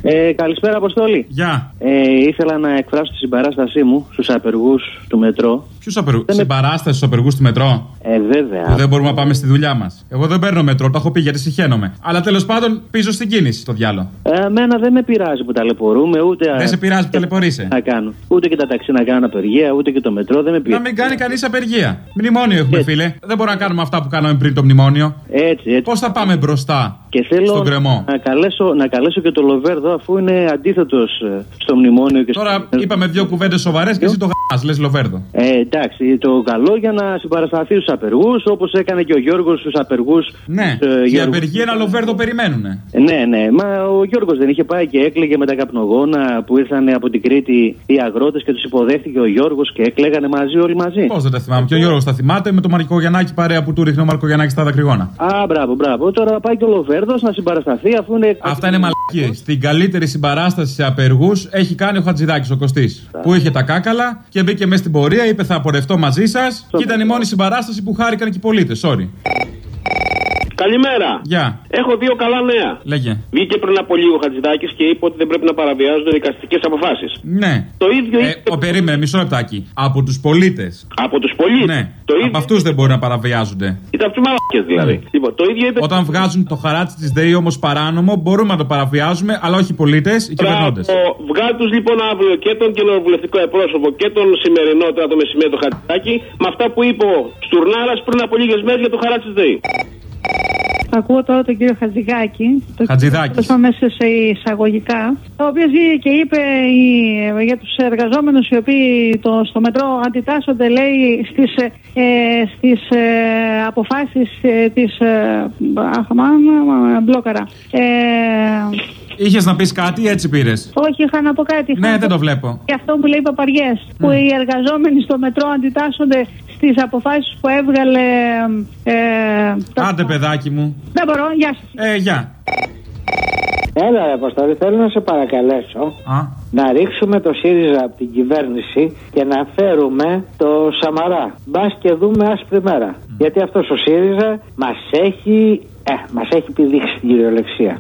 Καλησπέρα, Αποστόλη. Γεια. Ήθελα να εκφράσω τη συμπαράστασή μου στους απεργούς του μετρό. Ποιους απεργούς? Συμπαράσταση στους απεργούς του μετρό. Βέβαια. Που δεν μπορούμε να πάμε στη δουλειά μας. Εγώ δεν παίρνω μετρό, το έχω πει γιατί συχαίνομαι. Αλλά τέλος πάντων πίσω στην κίνηση το διάλο. Εμένα δεν με πειράζει που ταλαιπωρούμε, ούτε. Δεν σε πειράζει που ταλαιπωρείσαι. Να κάνω. Ούτε και τα ταξί να κάνουν απεργία, ούτε και το μετρό δεν με πειράζει. Να μην κάνει κανείς απεργία. Μνημόνιο έχουμε, φίλε. Δεν μπορούμε να κάνουμε αυτά που κάναμε πριν το μνημόνιο. Έτσι. Πώς θα πάμε μπροστά και θέλω στον κρεμό? Να καλέσω και το Λοβέρδο, αφού είναι αντίθετος στο μνημόνιο. Και τώρα είπαμε δύο κουβέντες σοβαρές και εσύ το γαμάς, λες Λοβέρδο. Εντάξει, το καλό για να συμπαρασταθεί στους απεργούς, όπως έκανε και ο Γιώργος στους απεργούς. Ναι, οι απεργοί ένα Λοβέρδο περιμένουνε. Ναι, μα ο Γιώργος δεν είχε πάει και έκλαιγε με τα καπνογόνα που ήρθαν από την Κρήτη οι αγρότες και τους υποδέχτηκε ο Γιώργος και έκλαιγανε μαζί, όλοι μαζί. Πώς δεν τα θυμάμαι? Και ο Γιώργος τα θυμάται με το Μαρκογιαννάκη παρέα που του ρίχνει ο Μαρκογιαννάκης στα δακρυγόνα. Μπράβο. Τώρα πάει και ο Λοβέρδος να συμπαρασταθεί, αφού είναι. Αυτά είναι μαλακίες. Την καλύτερη συμπαράσταση σε απεργούς έχει κάνει ο Χατζηδάκης, ο Κωστής. Που είχε τα κάκαλα και μπήκε μέσα στην πορεία, είπε θα πορευτώ μαζί σας. Και ήταν η μόνη συμπαράσταση που χάρηκαν και οι πολίτες. Sorry. Καλημέρα. Γεια. Έχω δύο καλά νέα. Λέγε. Βγήκε πριν από λίγο ο Χατζηδάκης και είπε ότι δεν πρέπει να παραβιάζονται δικαστικές αποφάσεις. Ναι. Το ίδιο είπε. Περίμενε, μισό λεπτάκι. Από τους πολίτες. Από τους πολίτες. Ναι. Από αυτούς δεν μπορεί να παραβιάζονται. Ήταν αυτοί μαλάκες δηλαδή. Λοιπόν, το ίδιο είπε. Όταν βγάζουν το χαράτσι της ΔΕΗ όμως παράνομο, μπορούμε να το παραβιάζουμε, αλλά όχι οι πολίτες, οι κυβερνώντες. Βγάλ τους λοιπόν αύριο και τον κοινοβουλευτικό εκπρόσωπο και τον σημερινό τώρα το μεσημέρι το Χατζηδάκη με αυτά που είπε ο Στουρνάρας πριν από λίγες μέρες για το χαράτσι της ΔΕΗ. Ακούω τώρα τον κύριο Χατζηδάκη. Μέσα σε εισαγωγικά. Ο οποίος βγήκε και είπε για τους εργαζόμενους οι οποίοι στο μετρό αντιτάσσονται, λέει, στις αποφάσεις της Μπλόκαρα. Είχες να πεις κάτι ή έτσι πήρες? Όχι, είχα να πω κάτι. Ναι, δεν το βλέπω. Και αυτό που λέει Παπαριές. Που οι εργαζόμενοι στο μετρό αντιτάσσονται στις αποφάσεις που έβγαλε. Άντε, παιδάκι μου. Δεν μπορώ, γεια σας. Γεια. Έλα, Αποστόλη, θέλω να σε παρακαλέσω να ρίξουμε το ΣΥΡΙΖΑ από την κυβέρνηση και να φέρουμε το Σαμαρά. Μπας και δούμε άσπρη μέρα. Γιατί αυτός ο ΣΥΡΙΖΑ μας έχει πηδήξει την κυριολεξία.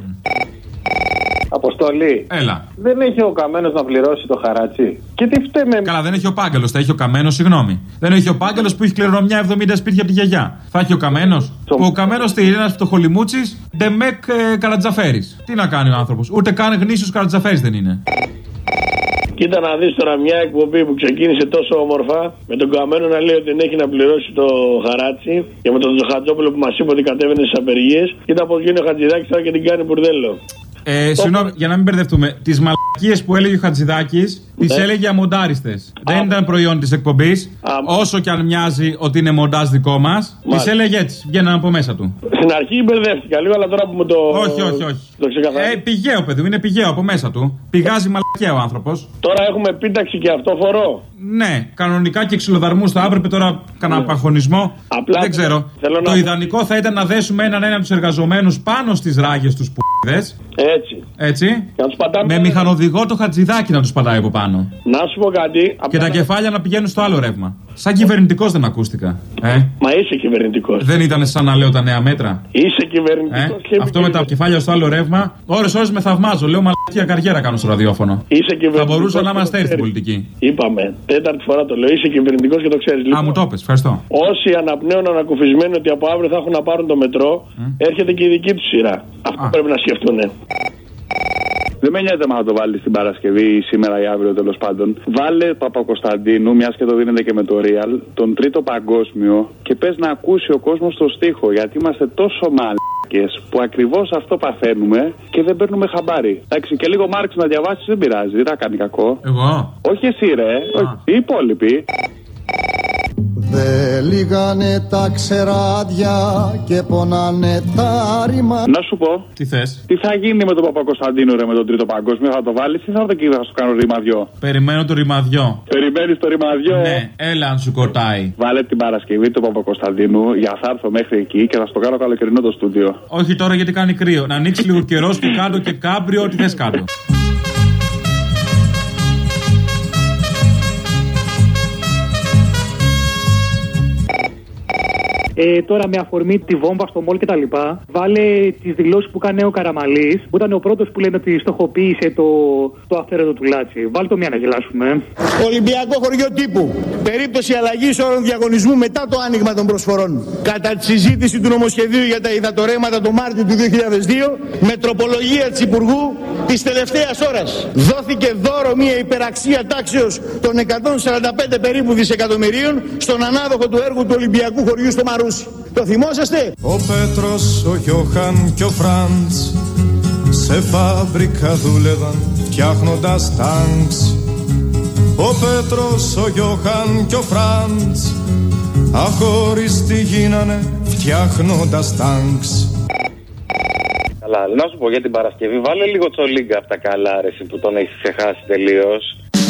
Αποστολή. Έλα. Δεν έχει ο Καμένος να πληρώσει το χαράτσι. Και τι φταίμε. Καλά, δεν έχει ο Πάγκαλος, θα έχει ο Καμένος, συγγνώμη. Δεν έχει ο Πάγκαλος που έχει κληρονομιά 70 σπίτια από τη γιαγιά. Θα έχει ο Καμένος. Που ο Καμένος τι είναι, ένας φτωχολιμούτσης, ντεμεκ Καρατζαφέρης. Τι να κάνει ο άνθρωπος, ούτε καν γνήσιος Καρατζαφέρης δεν είναι. Κοίτα να δεις τώρα μια εκπομπή που ξεκίνησε τόσο όμορφα με τον Καμένο να λέει ότι δεν έχει να πληρώσει το χαράτσι και με τον Τζοχατζόπουλο που μας είπε ότι κατέβαινε στις απεργίες. Κοίτα πως γίνει ο Χατζηδάκης τώρα και την κάνει μπουρδέλο. Συγγνώμη, για να μην μπερδευτούμε. Τις μαλακίες που έλεγε ο Χατζηδάκης, τις έλεγε αμοντάριστες. Δεν ήταν προϊόν της εκπομπής. Όσο και αν μοιάζει ότι είναι μοντάζ δικό μας, τις έλεγε έτσι. Βγαίναν από μέσα του. Στην αρχή μπερδεύτηκα λίγο, αλλά τώρα που μου το. Όχι. Το ξεκαθαρίζω. Πηγαίο, παιδί μου, είναι πηγαίο από μέσα του. Πηγάζει μαλακία ο άνθρωπος. Τώρα έχουμε επίταξη και αυτό φορό. Ναι, κανονικά και ξυλοδαρμούς θα έπρεπε τώρα κανένα παχωνισμό. Απλά δεν ξέρω. Το ιδανικό θα ήταν να δέσουμε έναν τους εργαζομένους πάνω στις ράγες τους π***δες. Έτσι. Με μηχανοδηγό το Χατζηδάκι να τους πατάει από πάνω. Να σου πω κάτι. Και τα κεφάλια να πηγαίνουν στο άλλο ρεύμα. Σαν κυβερνητικός δεν ακούστηκα. Μα είσαι κυβερνητικός. Δεν ήταν σαν να λέω τα νέα μέτρα. Είσαι κυβερνητικός. Αυτό με τα κεφάλια στο άλλο ρεύμα. Ώρες με θαυμάζω. Λέω μαλακία καριέρα κάνω στο ραδιόφωνο. Είσαι κυβερνητικός. Θα μπορούσα να είμαστε έρθει στην πολιτική. Είπαμε. Τέταρτη φορά το λέω. Είσαι κυβερνητικός και το ξέρεις. Λοιπόν, μου το πες. Ευχαριστώ. Όσοι αναπνέουν ανακουφισμένοι ότι από αύριο θα έχουν να πάρουν το μετρό, έρχεται και η δική του σειρά. Αυτό πρέπει να σκεφτούν. Δεν με νοιάζει να το βάλει την Παρασκευή ή σήμερα ή αύριο τέλος πάντων. Βάλε Παπακοσταντίνου, μιας και το δίνετε και με το Real, τον τρίτο παγκόσμιο και πες να ακούσει ο κόσμος το στίχο. Γιατί είμαστε τόσο μαλάκες που ακριβώς αυτό παθαίνουμε και δεν παίρνουμε χαμπάρι. Εντάξει, και λίγο Μάρξ να διαβάσεις δεν πειράζει, δεν θα κάνει κακό. Εγώ. Όχι εσύ, ρε. Οι υπόλοιποι. Δε λίγανε τα ξεράδια και πονάνε τα ρήμα. Να σου πω. Τι θες? Τι θα γίνει με τον Παπακοσταντίνο, ρε, με τον τρίτο παγκόσμιο? Θα το βάλεις ή θα το κάνω ρημαδιό? Περιμένω το ρημαδιό. Περιμένεις το ρημαδιό? Ναι, έλα αν σου κοτάει. Βάλε την Παρασκευή του Παπακοσταντίνου για θα έρθω μέχρι εκεί και θα στο κάνω καλοκαιρινό το στούντιο. Όχι τώρα γιατί κάνει κρύο. Να ανοίξει λίγο καιρός και κάτω και κάμπριο, ό,τι θες κάτω. τώρα με αφορμή τη βόμβα στο μολ κτλ. Βάλε τις δηλώσεις που κάνει ο Καραμαλής, που ήταν ο πρώτος που λένε ότι στοχοποίησε το αυθαίρετο του Λάτσι. Βάλτε το μία να γελάσουμε. Ολυμπιακό χωριό τύπου. Περίπτωση αλλαγής όρων διαγωνισμού μετά το άνοιγμα των προσφορών. Κατά τη συζήτηση του νομοσχεδίου για τα υδατορρέματα το Μάρτιο του 2002, με τροπολογία της Υπουργού της τελευταίας ώρας, δόθηκε δώρο μια υπεραξία τάξεως των 145 περίπου δισεκατομμυρίων στον ανάδοχο του έργου του Ολυμπιακού χωριού στο Μαρούσι. Το θυμόσαστε? Ο Πέτρος, ο Γιώχαν και ο Φραντς σε φάμπρικα δούλευαν φτιάχνοντας τάγκς. Ο Πέτρος, ο Γιώχαν και ο Φραντς αχωριστοί γίνανε φτιάχνοντας τάγκς. Καλά, να σου πω για την Παρασκευή, βάλε λίγο Τσολίγκα από τα καλά, αρέσει, που τον έχεις ξεχάσει τελείως.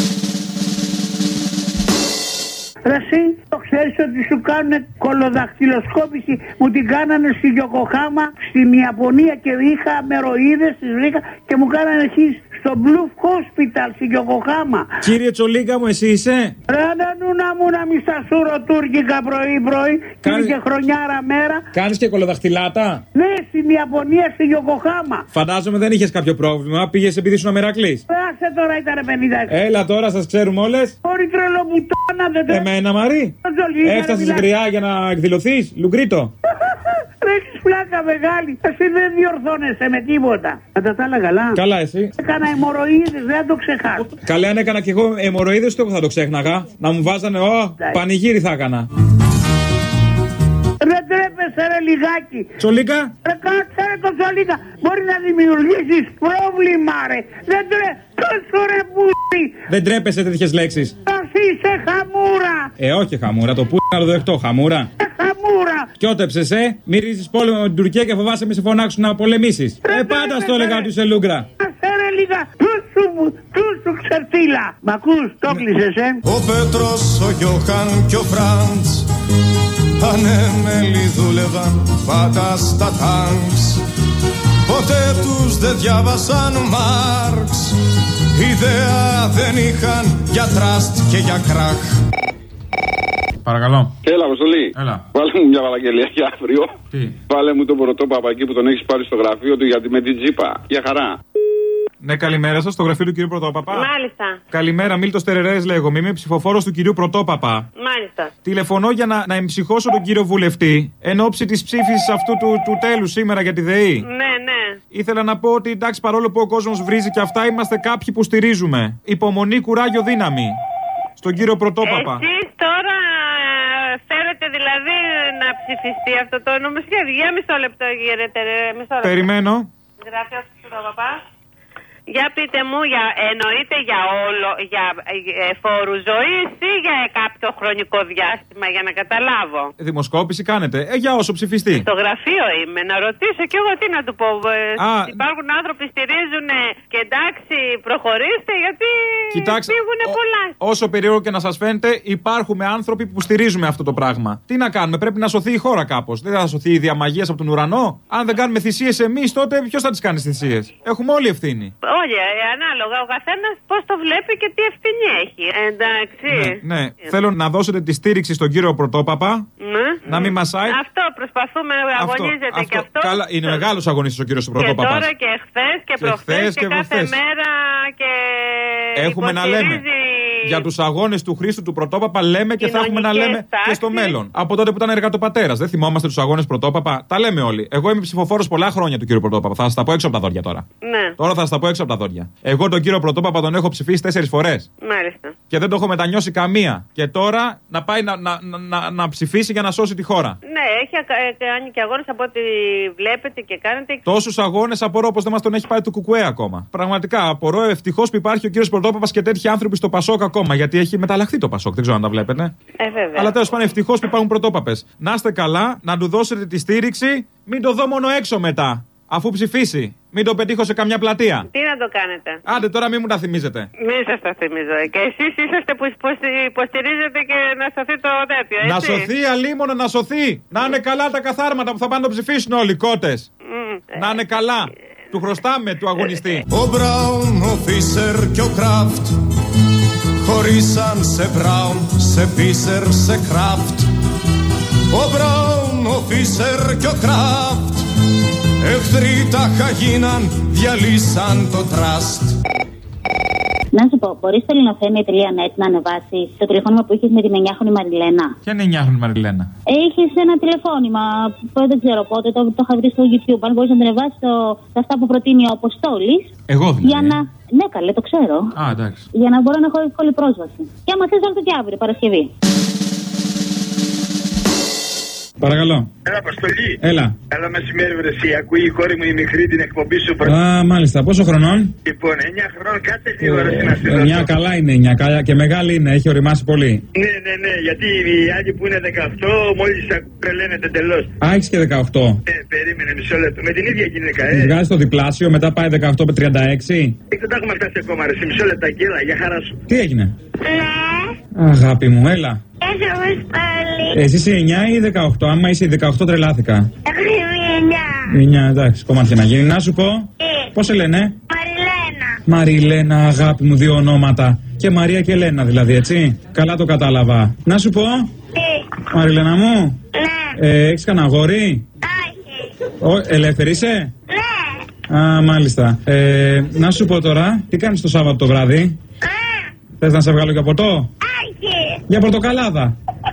Εσύ το ξέρεις ότι σου κάνουν κολοδαχτυλοσκόπηση, μου την κάνανε στη Γιοκοχάμα, στην Ιαπωνία και είχα μεροίδες, τις βρήκα και μου κάνανε εκεί στο Blue Hospital στη Γιοκοχάμα. Κύριε Τσολίγκα μου, εσύ είσαι? Ρε νούνα μου να μη στα σουροτούρκικα πρωί-πρωί και χρονιάρα μέρα. Κάνεις και κολοδαχτυλάτα? Ναι, στην Ιαπωνία, στη Γιοκοχάμα. Φαντάζομαι δεν είχες κάποιο πρόβλημα, πήγες επειδή ήσουν αμερακλής. Άσε τώρα, ήτανε 50. Έλα τώρα, σας ξέρουμε όλες. Ωρι τρελομουτάνα, δεν Εμένα Μαρή. Έφτασες γριά για να εκδηλωθείς, Λουγκρίτο. Έχεις πλάκα μεγάλη. Εσύ δεν διορθώνεσαι με τίποτα. Κατά τα άλλα καλά. Καλά εσύ. Έκανα αιμορροίδες, δεν το ξεχάσω. Καλά, αν έκανα κι εγώ αιμορροίδες, το θα το ξέχναγα. Να μου βάζανε, πανηγύρι θα έκανα. Δεν τρέπεσαι ρε λιγάκι. Τσολίγκα. Ρε κάτσε ρε το Τσολίγκα. Μπορεί να δημιουργήσεις πρόβλημα ρε. Δεν τρέπεσαι ρε πούτι. Δεν τρέπεσαι τέτοιες λέξεις. Εσύ είσαι χαμούρα. Όχι χαμούρα, το πούτι να το δεχτώ, χαμούρα. Χαμούρα. Κιότεψες, μυρίζεις πόλεμο με την Τουρκία και φοβάσαι μη σε φωνάξουν να πολεμήσεις. Πάντα στο έλεγα ότι είσαι Λούγκρα. Ρε λίγα, τούσου ξερτήλα. Μ' ακούς, το κλείσες, Ο Πέτρος, ο Γιώχαν και ο Φραντς ανέμελοι δούλευαν πάντα στα τάγκς. Ποτέ τους δεν διάβασαν Μάρξ. Ιδέα δεν είχαν για τραστ και για κράχ. Παρακαλώ. Έλα, Αποστολή. Έλα. Βάλε μου μια παραγγελία για αύριο. Τι? Βάλε μου τον πρωτόπαπα εκεί που τον έχεις πάρει στο γραφείο του γιατί με την τζίπα. Για χαρά. Ναι, καλημέρα σας, στο γραφείο του κυρίου Πρωτόπαπα. Μάλιστα. Καλημέρα, Μίλτος Τερερές λέγομαι. Είμαι ψηφοφόρος του κυρίου Πρωτόπαπα. Μάλιστα. Τηλεφωνώ για να εμψυχώσω τον κύριο βουλευτή εν ώψη της ψήφισης αυτού του τέλους σήμερα για τη ΔΕΗ. Ναι, ναι. Ήθελα να πω ότι εντάξει, παρόλο που ο κόσμος βρίζει και αυτά, είμαστε κάποιοι που στηρίζουμε. Υπομονή, κουράγιο, δύναμη. Στον κύριο Πρωτόπαπα. Εσείς τώρα θέλετε δηλαδή να ψηφιστεί αυτό το νομοσχέδιο? Για μισό λεπτό, κύριε. Περιμένω. Γράφει ο Πρωτόπαπα. Για πείτε μου, εννοείται για όλο, για φόρους ζωής ή για κάποιο χρονικό διάστημα, για να καταλάβω? Δημοσκόπηση κάνετε. Για όσο ψηφιστεί. Στο γραφείο είμαι, να ρωτήσω κι εγώ τι να του πω. Υπάρχουν άνθρωποι που στηρίζουν και εντάξει, προχωρήστε, γιατί φύγουν πολλά. Όσο περίεργο και να σας φαίνεται, υπάρχουμε άνθρωποι που στηρίζουμε αυτό το πράγμα. Τι να κάνουμε, πρέπει να σωθεί η χώρα κάπως. Δεν θα σωθεί η διαμαγείας από τον ουρανό. Αν δεν κάνουμε θυσίες εμείς, τότε ποιος θα τις κάνει θυσίες? Έχουμε όλοι ευθύνη. Όχι, ανάλογα ο καθένας πώς το βλέπει και τι ευθύνη έχει. Εντάξει. Ναι. Θέλω να δώσετε τη στήριξη στον κύριο Πρωτόπαπα. Ναι. Να μην μασάει. Αυτό προσπαθούμε, αγωνίζεται και αυτό. Καλά, είναι μεγάλος αγωνιστής ο κύριος Πρωτόπαπας. Και τώρα και χθες και προχθές και κάθε μέρα και. Έχουμε να λέμε. Για τους αγώνες του Χρήστου του Πρωτόπαπα λέμε και θα έχουμε να λέμε και στο μέλλον. Από τότε που ήταν εργατοπατέρας. Δεν θυμόμαστε τους αγώνες Πρωτόπαπα. Τα λέμε όλοι. Εγώ είμαι ψηφοφόρος πολλά χρόνια του κύριου Πρωτόπαπα. Θα σας τα πω έξω από τα δόντια τώρα. Ναι. Τώρα θα σας τα πω έξω από τα δόντια. Εγώ τον κύριο Πρωτόπαπα τον έχω ψηφίσει 4 φορές. Μάλιστα. Και δεν το έχω μετανιώσει καμία. Και τώρα να πάει να ψηφίσει για να σώσει τη χώρα. Ναι, έχει κάνει και αγώνες από ό,τι βλέπετε και κάνετε. Τόσους αγώνες απορώ πως δεν μας τον έχει πάει το Κουκουέ ακόμα. Πραγματικά απορώ ευτυχώς που υπάρχει ο κύριος Πρωτόπαπας και τέτοιοι άνθρωποι στο Πασόκ ακόμα. Γιατί έχει μεταλλαχθεί το Πασόκ, δεν ξέρω αν τα βλέπετε. Βέβαια. Αλλά τέλος πάντων ευτυχώς που υπάρχουν πρωτόπαπες. Να είστε καλά, να του δώσετε τη στήριξη, μην το δω μόνο έξω μετά. Αφού ψηφίσει, μην το πετύχω σε καμιά πλατεία. Τι να το κάνετε? Άντε τώρα μην μου τα θυμίζετε. Μην σας τα θυμίζω. Και εσείς είσαστε που υποστηρίζετε και να σωθεί το τέτοιο, έτσι. Να σωθεί, αλίμονο, να σωθεί. Να είναι καλά τα καθάρματα που θα πάνε να το ψηφίσουν όλοι οι κότες. Να είναι καλά. Του χρωστάμε, του αγωνιστή. Ο Μπράουν, ο Φίσερ και ο Κράφτ χωρίσαν σε Μπράουν, σε Φίσερ, σε Κράφτ. Ο Μπράουν, ο Φίσερ και ο Κράφτ. Εχθροί τάχα γίναν, διαλύσαν το τραστ. Να σου πω, μπορείς στο ελληνοφρένεια.net να ανεβάσεις το τηλεφώνημα που είχες με την 9χρονη Μαριλένα? Ποια είναι η 9χρονη Μαριλένα? Είχες ένα τηλεφώνημα που δεν ξέρω πότε, το είχα βρει στο YouTube. Αν μπορείς να ανεβάσεις αυτά που προτείνει ο Αποστόλης. Εγώ δηλαδή. Για να... Ναι, καλέ, το ξέρω. Α, εντάξει. Για να μπορώ να έχω εύκολη πρόσβαση. Και άμα θες, να το και αύριο, Παρασκευή. Παρακαλώ. Έλα, Αποστολή. Έλα. Καλά μεσημέρι, βρεσί. Ακούει η κόρη μου η μικρή την εκπομπή σου. Α, μάλιστα. Πόσο χρονών? Λοιπόν, 9 χρονών, κάτσε λίγο να στη δώσω. 9 καλά είναι, 9 και μεγάλη είναι, έχει οριμάσει πολύ. Ναι, γιατί οι άλλοι που είναι 18 μόλις τρελαίνεται τελώς. Α, έχεις και 18. Περίμενε μισό λεπτό. Με την ίδια γυναίκα, Βγάζει το διπλάσιο, μετά πάει 18 με 36. Δεν τα έχουμε φτάσει ακόμα, ρε. Μισό λεπτάκι, έλα, για χαρά σου. Τι έγινε? Ναι. Αγάπη μου, έλα. Εσύ είσαι 9 ή 18? Άμα είσαι 18 τρελάθηκα. Εγώ είμαι 9. 9, εντάξει, κομμάτια να γίνει. Να σου πω. Πώς σε λένε? Μαριλένα. Μαριλένα, αγάπη μου, δύο ονόματα. Και Μαρία και Ελένα δηλαδή, έτσι. Καλά το κατάλαβα. Να σου πω. Μαριλένα μου. Ναι. Έχεις κανένα αγόρι? Όχι. Ελεύθερη είσαι? Ναι. Α, μάλιστα. Να σου πω τώρα, τι κάνεις το Σάββατο το βράδυ? Θες να σε βγάλω για ποτό? Για πορτοκαλάδα.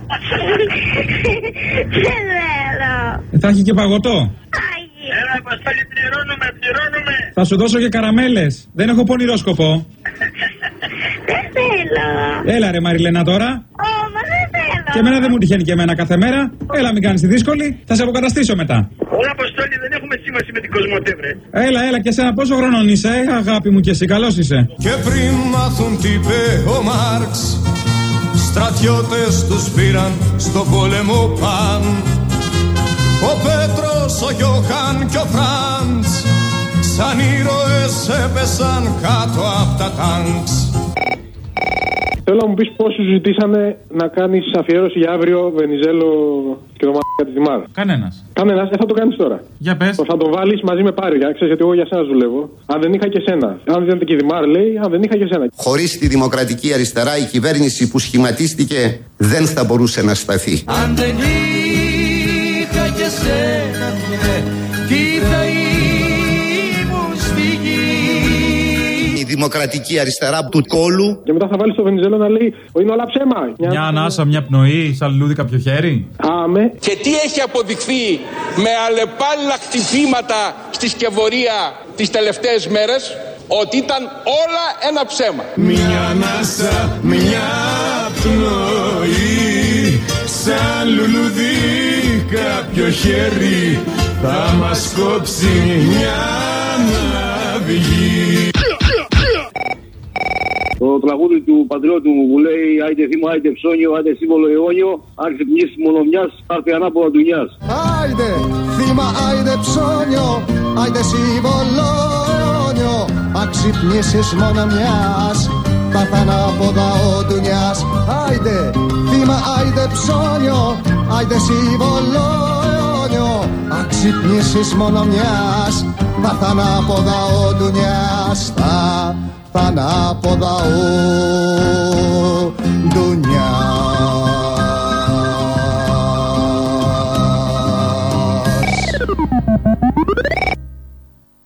Θα έχει και παγωτό. Έλα, Αποστόλη, πληρώνουμε. Θα σου δώσω και καραμέλες. Δεν έχω πονηρόσκοπο. Δεν θέλω. Έλα ρε Μαριλένα τώρα. Μα δεν θέλω. Και εμένα δεν μου τυχαίνει και εμένα κάθε μέρα. Έλα, μην κάνεις τη δύσκολη. Θα σε αποκαταστήσω μετά. Όλα, Αποστόλη, δεν έχουμε σήμαση με την Κοσμοτέ, βρε. Έλα και εσένα πόσο χρονών είσαι, αγάπη μου, και εσύ καλός είσαι? Και πριν μάθουν τι είπε ο Μάρξ, στρατιώτες τους πήραν στο πόλεμο παν. Ο Πέτρος, ο Γιώχαν και ο Φραντς σαν ήρωες έπεσαν κάτω απ' τα τάγκς. Θέλω να μου πεις πόσους ζητήσανε να κάνεις αφιέρωση για αύριο Βενιζέλο και το μ***α της Δημάρ. Κανένας. Κανένας, θα το κάνεις τώρα. Για πες. Θα το βάλεις μαζί με Πάρη, ξέρεις, γιατί εγώ για σένα δουλεύω. Αν δεν είχα και σένα. Αν δεν ήταν και η Δημάρ, λέει, αν δεν είχα και σένα. Χωρίς τη δημοκρατική αριστερά, η κυβέρνηση που σχηματίστηκε δεν θα μπορούσε να σταθεί. Αν δεν είχα και σένα, τι θα ήμουν στη γη. Η δημοκρατική αριστερά του κόλου. Και μετά θα βάλεις το Βενιζέλο να λέει, είναι όλα ψέμα. Μια ανάσα, μια πνοή, σαν λουλούδι κάποιο χέρι. Άμε. Και τι έχει αποδειχθεί με αλλεπάλληλα χτυπήματα στη σκευωρία τις τελευταίες μέρες? Ότι ήταν όλα ένα ψέμα. Μια ανάσα, μια πνοή, σαν λουλούδι κάποιο χέρι, θα μας κόψει μια ναυγή. Το τραγούδι του πατριώτη μου που λέει άιτε θύμα, άιτε ψώνιο, άιτε σύμβολο αιώνιο, αν ξυπνήσεις μονομιάς, θα έρθει ανάποδα δουλειάς. Άιτε θύμα, άιτε ψώνιο, άιτε σύμβολο αιώνιο, αν ξυπνήσεις μονομιάς, θα έρθει ανάποδα ο δουλειάς. Άιτε θύμα, άιτε ψώνιο, άιτε σύμβολο αιώνιο, αν ξυπνήσεις μονομιάς, θα έρθει ανάποδα ο δουλειάς. Ανάποδα ο δουλειάς.